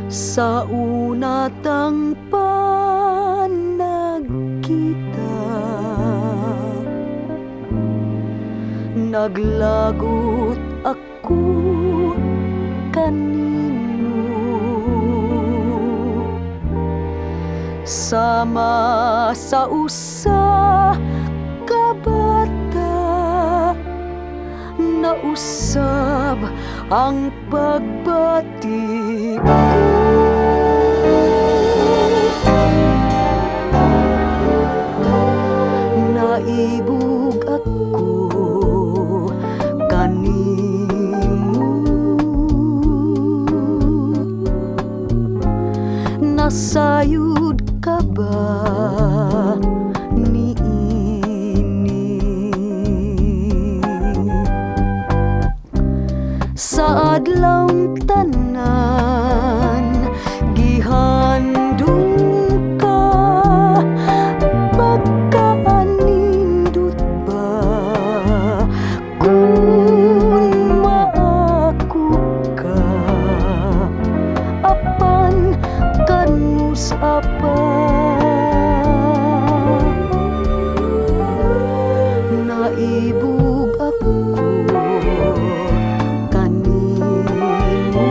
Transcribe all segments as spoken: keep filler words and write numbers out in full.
Sa una tang panagkita, naglagot ako kanino. Sama sa usa ka bata, nausab ang pagbati ko. Naibug ako kanimo, nasayud ka ba niini? Sa adlawng tanan gihandong ka, pagkaanindot ba kung maako ka? Apan kanus apa naibug ako kanimo.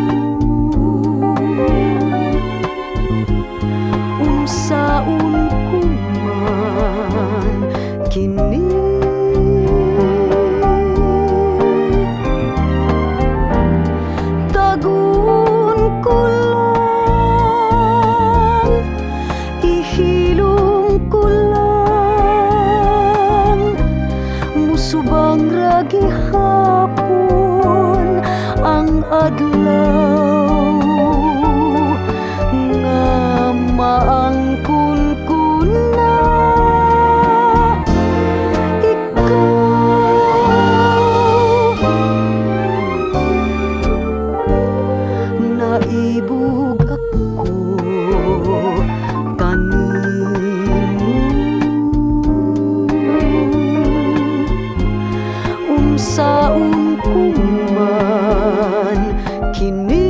Unsaon ko man kini, tagun ko lang, ihilom ko lang, musubang ra gihapon ang adlaw nga maangkon ko na ikaw. Naibug ako kanimo. Unsaon ko man kini,